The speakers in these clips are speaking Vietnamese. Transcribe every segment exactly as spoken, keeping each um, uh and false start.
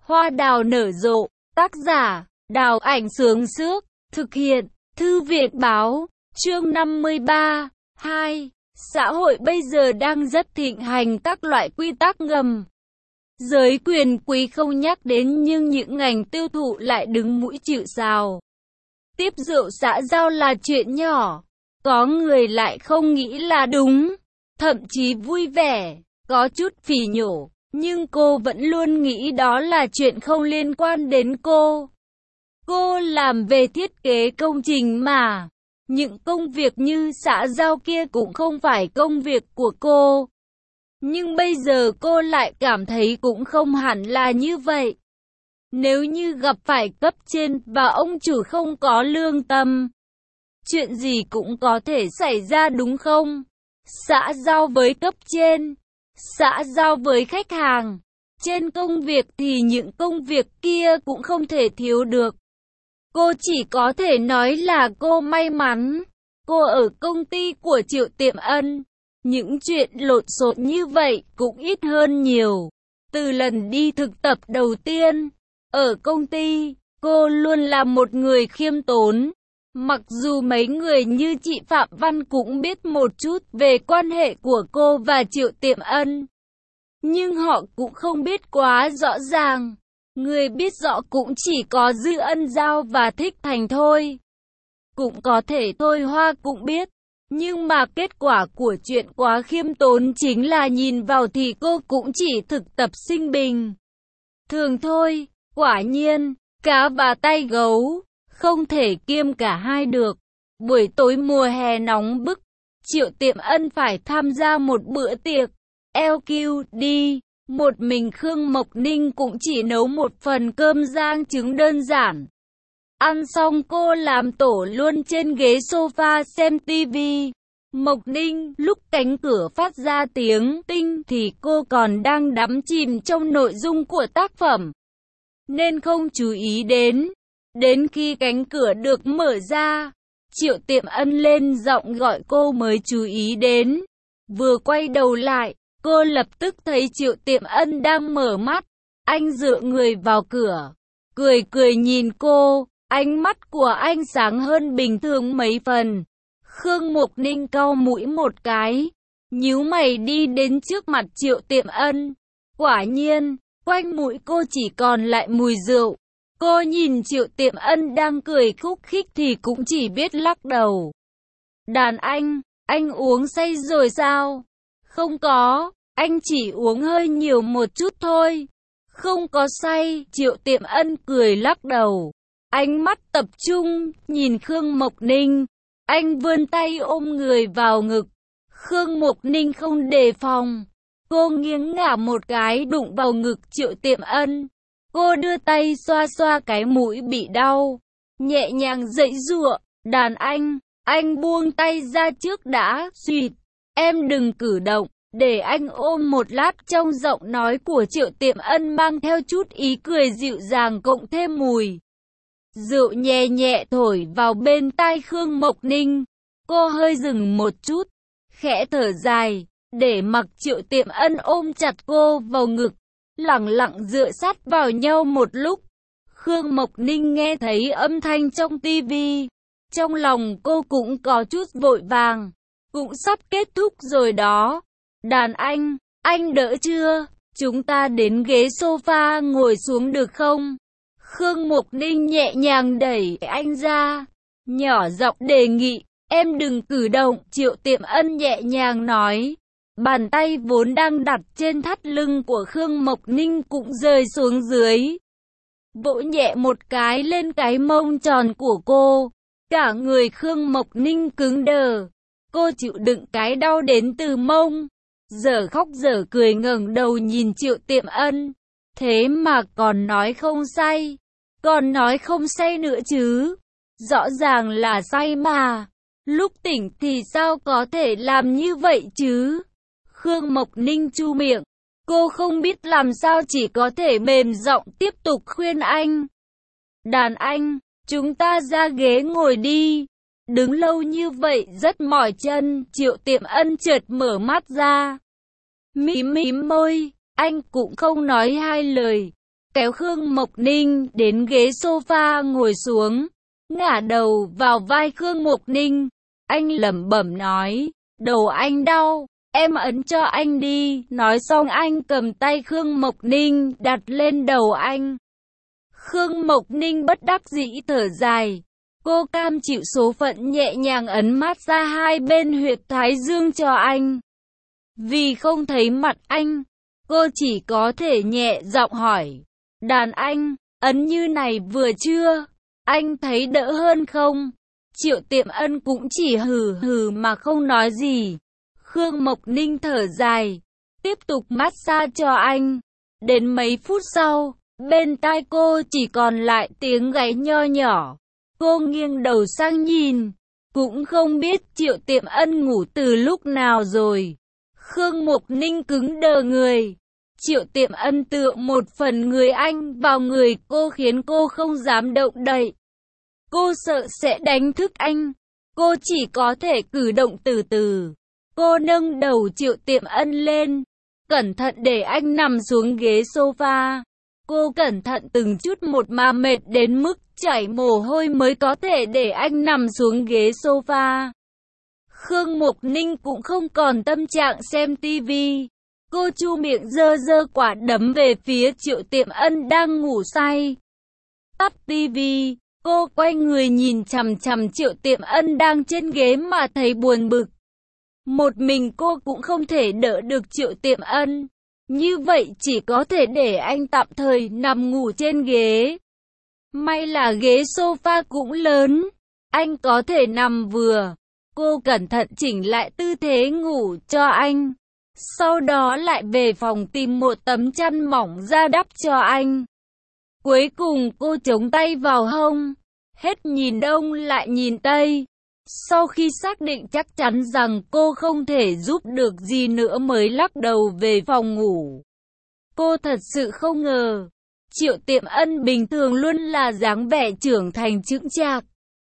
Hoa đào nở rộ, tác giả, Đào Ảnh Sướng Sước, thực hiện, Thư viện Báo, chương năm mươi ba, hai. Xã hội bây giờ đang rất thịnh hành các loại quy tắc ngầm. Giới quyền quý không nhắc đến nhưng những ngành tiêu thụ lại đứng mũi chịu sào. Tiếp rượu xã giao là chuyện nhỏ, có người lại không nghĩ là đúng, thậm chí vui vẻ, có chút phỉ nhổ, nhưng cô vẫn luôn nghĩ đó là chuyện không liên quan đến cô. Cô làm về thiết kế công trình mà, những công việc như xã giao kia cũng không phải công việc của cô. Nhưng bây giờ cô lại cảm thấy cũng không hẳn là như vậy. Nếu như gặp phải cấp trên và ông chủ không có lương tâm, chuyện gì cũng có thể xảy ra đúng không? Xã giao với cấp trên, xã giao với khách hàng, trên công việc thì những công việc kia cũng không thể thiếu được. Cô chỉ có thể nói là cô may mắn, cô ở công ty của Triệu Tiệm Ân. Những chuyện lộn xộn như vậy cũng ít hơn nhiều. Từ lần đi thực tập đầu tiên, ở công ty, cô luôn là một người khiêm tốn. Mặc dù mấy người như chị Phạm Văn cũng biết một chút về quan hệ của cô và Triệu Tiệm Ân, nhưng họ cũng không biết quá rõ ràng. Người biết rõ cũng chỉ có Dư Ân Giao và Thích Thành thôi. Cũng có thể Thôi Hoa cũng biết. Nhưng mà kết quả của chuyện quá khiêm tốn chính là nhìn vào thì cô cũng chỉ thực tập sinh bình thường thôi. Quả nhiên, cá và tay gấu, không thể kiêm cả hai được. Buổi tối mùa hè nóng bức, Triệu Tiệm Ân phải tham gia một bữa tiệc lờ quy đê. Một mình Khương Mộc Ninh cũng chỉ nấu một phần cơm rang trứng đơn giản. Ăn xong cô làm tổ luôn trên ghế sofa xem tivi. Mộc Ninh, lúc cánh cửa phát ra tiếng tinh thì cô còn đang đắm chìm trong nội dung của tác phẩm, nên không chú ý đến. Đến khi cánh cửa được mở ra, Triệu Tiệm Ân lên giọng gọi cô mới chú ý đến. Vừa quay đầu lại, cô lập tức thấy Triệu Tiệm Ân đang mở mắt. Anh dựa người vào cửa, cười cười nhìn cô. Ánh mắt của anh sáng hơn bình thường mấy phần. Khương Mộc Ninh cau mũi một cái, nhíu mày đi đến trước mặt Triệu Tiệm Ân. Quả nhiên, quanh mũi cô chỉ còn lại mùi rượu. Cô nhìn Triệu Tiệm Ân đang cười khúc khích thì cũng chỉ biết lắc đầu. Đàn anh, anh uống say rồi sao? Không có, anh chỉ uống hơi nhiều một chút thôi. Không có say, Triệu Tiệm Ân cười lắc đầu. Ánh mắt tập trung, nhìn Khương Mộc Ninh. Anh vươn tay ôm người vào ngực. Khương Mộc Ninh không đề phòng. Cô nghiêng ngả một cái đụng vào ngực Triệu Tiệm Ân. Cô đưa tay xoa xoa cái mũi bị đau, nhẹ nhàng giãy giụa. Đàn anh, anh buông tay ra trước đã. Xuyệt, em đừng cử động, để anh ôm một lát. Trong giọng nói của Triệu Tiệm Ân mang theo chút ý cười dịu dàng cộng thêm mùi rượu nhẹ nhẹ thổi vào bên tai Khương Mộc Ninh. Cô hơi dừng một chút, khẽ thở dài, để mặc Triệu Tiệm Ân ôm chặt cô vào ngực, lẳng lặng dựa sát vào nhau một lúc. Khương Mộc Ninh nghe thấy âm thanh trong tivi, trong lòng cô cũng có chút vội vàng, cũng sắp kết thúc rồi đó. Đàn anh, anh đỡ chưa? Chúng ta đến ghế sofa ngồi xuống được không? Khương Mộc Ninh nhẹ nhàng đẩy anh ra, nhỏ giọng đề nghị. Em đừng cử động, Triệu Tiệm Ân nhẹ nhàng nói. Bàn tay vốn đang đặt trên thắt lưng của Khương Mộc Ninh cũng rơi xuống dưới, vỗ nhẹ một cái lên cái mông tròn của cô. Cả người Khương Mộc Ninh cứng đờ. Cô chịu đựng cái đau đến từ mông, dở khóc dở cười ngẩng đầu nhìn Triệu Tiệm Ân. Thế mà còn nói không say, còn nói không say nữa chứ. Rõ ràng là say mà. Lúc tỉnh thì sao có thể làm như vậy chứ? Khương Mộc Ninh chu miệng. Cô không biết làm sao, chỉ có thể mềm giọng tiếp tục khuyên anh. Đàn anh, chúng ta ra ghế ngồi đi. Đứng lâu như vậy rất mỏi chân. Triệu Tiệm Ân chợt mở mắt ra, mím mím môi. Anh cũng không nói hai lời, kéo Khương Mộc Ninh đến ghế sofa ngồi xuống, ngả đầu vào vai Khương Mộc Ninh. Anh lẩm bẩm nói, đầu anh đau, em ấn cho anh đi. Nói xong anh cầm tay Khương Mộc Ninh đặt lên đầu anh. Khương Mộc Ninh bất đắc dĩ thở dài. Cô cam chịu số phận nhẹ nhàng ấn mát ra hai bên huyệt thái dương cho anh. Vì không thấy mặt anh, cô chỉ có thể nhẹ giọng hỏi, đàn anh, ấn như này vừa chưa? Anh thấy đỡ hơn không? Triệu Tiệm Ân cũng chỉ hừ hừ mà không nói gì. Khương Mộc Ninh thở dài, tiếp tục massage cho anh. Đến mấy phút sau, bên tai cô chỉ còn lại tiếng gáy nho nhỏ. Cô nghiêng đầu sang nhìn, cũng không biết Triệu Tiệm Ân ngủ từ lúc nào rồi. Khương Mộc Ninh cứng đờ người. Triệu Tiệm Ân tựa một phần người anh vào người cô khiến cô không dám động đậy. Cô sợ sẽ đánh thức anh. Cô chỉ có thể cử động từ từ. Cô nâng đầu Triệu Tiệm Ân lên, cẩn thận để anh nằm xuống ghế sofa. Cô cẩn thận từng chút một mà mệt đến mức chảy mồ hôi mới có thể để anh nằm xuống ghế sofa. Khương Mộc Ninh cũng không còn tâm trạng xem tivi. Cô chu miệng dơ dơ quả đấm về phía Triệu Tiệm Ân đang ngủ say. Tắt tivi, cô quay người nhìn chằm chằm Triệu Tiệm Ân đang trên ghế mà thấy buồn bực. Một mình cô cũng không thể đỡ được Triệu Tiệm Ân. Như vậy chỉ có thể để anh tạm thời nằm ngủ trên ghế. May là ghế sofa cũng lớn, anh có thể nằm vừa. Cô cẩn thận chỉnh lại tư thế ngủ cho anh. Sau đó lại về phòng tìm một tấm chăn mỏng ra đắp cho anh. Cuối cùng cô chống tay vào hông, hết nhìn đông lại nhìn tây. Sau khi xác định chắc chắn rằng cô không thể giúp được gì nữa mới lắc đầu về phòng ngủ. Cô thật sự không ngờ, Triệu Tiệm Ân bình thường luôn là dáng vẻ trưởng thành chững chạc.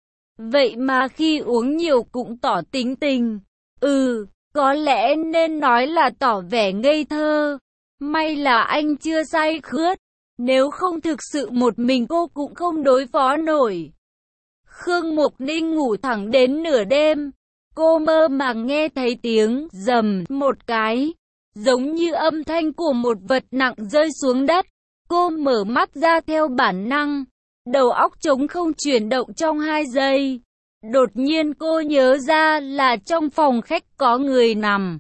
Vậy mà khi uống nhiều cũng tỏ tính tình. Ừ, có lẽ nên nói là tỏ vẻ ngây thơ. May là anh chưa say khướt, nếu không thực sự một mình cô cũng không đối phó nổi. Khương Mộc Ninh ngủ thẳng đến nửa đêm. Cô mơ màng nghe thấy tiếng rầm một cái, giống như âm thanh của một vật nặng rơi xuống đất. Cô mở mắt ra theo bản năng, đầu óc trống không chuyển động trong hai giây. Đột nhiên cô nhớ ra là trong phòng khách có người nằm.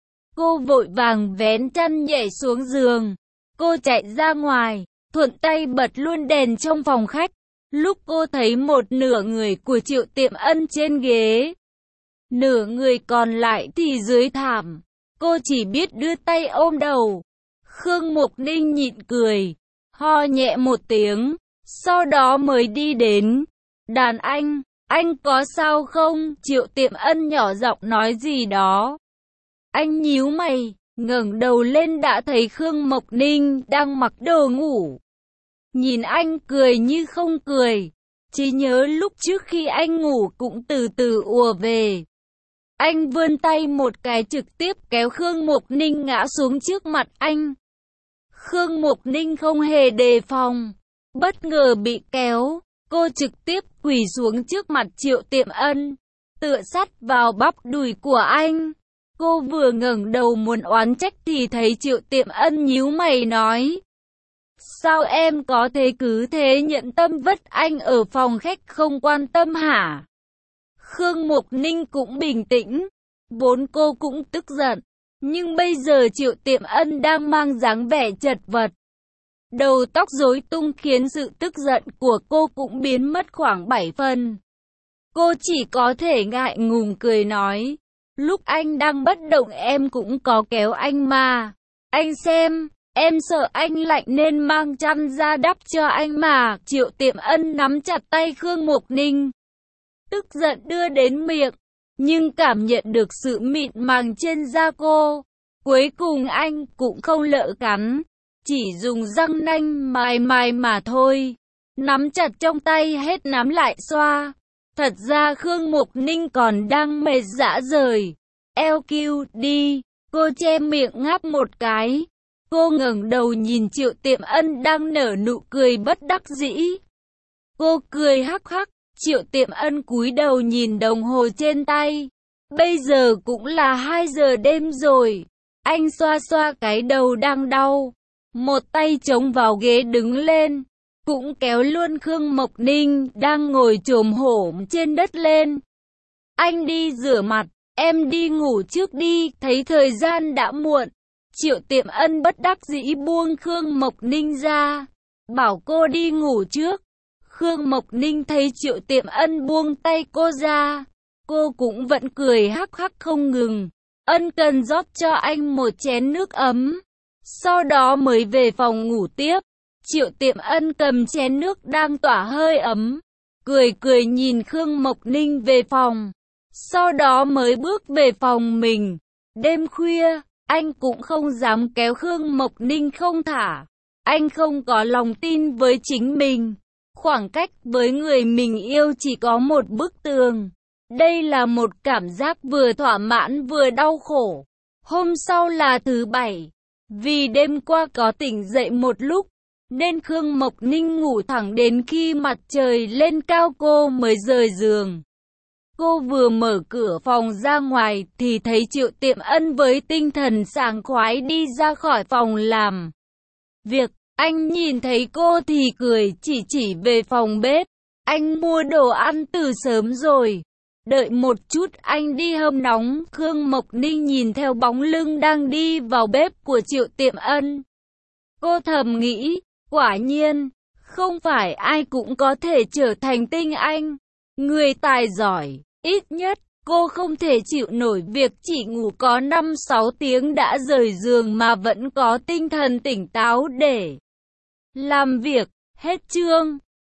Cô vội vàng vén chăn nhảy xuống giường. Cô chạy ra ngoài, thuận tay bật luôn đèn trong phòng khách. Lúc cô thấy một nửa người của Triệu Tiệm Ân trên ghế, nửa người còn lại thì dưới thảm. Cô chỉ biết đưa tay ôm đầu. Khương Mộc Ninh nhịn cười, ho nhẹ một tiếng, sau đó mới đi đến. Đàn anh, anh có sao không? Triệu Tiệm Ân nhỏ giọng nói gì đó. Anh nhíu mày, ngẩng đầu lên đã thấy Khương Mộc Ninh đang mặc đồ ngủ. Nhìn anh cười như không cười, chỉ nhớ lúc trước khi anh ngủ cũng từ từ ùa về. Anh vươn tay một cái trực tiếp kéo Khương Mộc Ninh ngã xuống trước mặt anh. Khương Mộc Ninh không hề đề phòng, bất ngờ bị kéo, cô trực tiếp quỳ xuống trước mặt Triệu Tiệm Ân, tựa sát vào bắp đùi của anh. Cô vừa ngẩng đầu muốn oán trách thì thấy Triệu Tiệm Ân nhíu mày nói: sao em có thể cứ thế nhận tâm vất anh ở phòng khách không quan tâm hả? Khương Mộc Ninh cũng bình tĩnh, vốn cô cũng tức giận, nhưng bây giờ Triệu Tiệm Ân đang mang dáng vẻ chật vật. Đầu tóc rối tung khiến sự tức giận của cô cũng biến mất khoảng bảy phần. Cô chỉ có thể ngại ngùng cười nói: lúc anh đang bất động em cũng có kéo anh mà. Anh xem, em sợ anh lạnh nên mang chăn ra đắp cho anh mà. Triệu Tiệm Ân nắm chặt tay Khương Mộc Ninh, tức giận đưa đến miệng, nhưng cảm nhận được sự mịn màng trên da cô. Cuối cùng anh cũng không lỡ cắn, chỉ dùng răng nanh mài mài mà thôi. Nắm chặt trong tay hết nắm lại xoa. Thật ra Khương Mộc Ninh còn đang mệt rã rời. Eo kiu đi, cô che miệng ngáp một cái. Cô ngẩng đầu nhìn Triệu Tiệm Ân đang nở nụ cười bất đắc dĩ. Cô cười hắc hắc. Triệu Tiệm Ân cúi đầu nhìn đồng hồ trên tay. Bây giờ cũng là hai giờ đêm rồi. Anh xoa xoa cái đầu đang đau. Một tay chống vào ghế đứng lên. Cũng kéo luôn Khương Mộc Ninh đang ngồi chồm hổm trên đất lên. Anh đi rửa mặt, em đi ngủ trước đi, thấy thời gian đã muộn. Triệu Tiệm Ân bất đắc dĩ buông Khương Mộc Ninh ra, bảo cô đi ngủ trước. Khương Mộc Ninh thấy Triệu Tiệm Ân buông tay cô ra, cô cũng vẫn cười hắc hắc không ngừng. Ân cần rót cho anh một chén nước ấm, sau đó mới về phòng ngủ tiếp. Triệu Tiệm Ân cầm chén nước đang tỏa hơi ấm, cười cười nhìn Khương Mộc Ninh về phòng, sau đó mới bước về phòng mình. Đêm khuya, anh cũng không dám kéo Khương Mộc Ninh không thả. Anh không có lòng tin với chính mình. Khoảng cách với người mình yêu chỉ có một bức tường. Đây là một cảm giác vừa thỏa mãn vừa đau khổ. Hôm sau là thứ bảy. Vì đêm qua có tỉnh dậy một lúc, nên Khương Mộc Ninh ngủ thẳng đến khi mặt trời lên cao cô mới rời giường. Cô vừa mở cửa phòng ra ngoài thì thấy Triệu Tiệm Ân với tinh thần sảng khoái đi ra khỏi phòng làm việc. Anh nhìn thấy cô thì cười chỉ chỉ về phòng bếp. Anh mua đồ ăn từ sớm rồi. Đợi một chút anh đi hâm nóng. Khương Mộc Ninh nhìn theo bóng lưng đang đi vào bếp của Triệu Tiệm Ân. Cô thầm nghĩ, quả nhiên, không phải ai cũng có thể trở thành tinh anh, người tài giỏi. Ít nhất, cô không thể chịu nổi việc chỉ ngủ có năm sáu tiếng đã rời giường mà vẫn có tinh thần tỉnh táo để làm việc. Hết chương.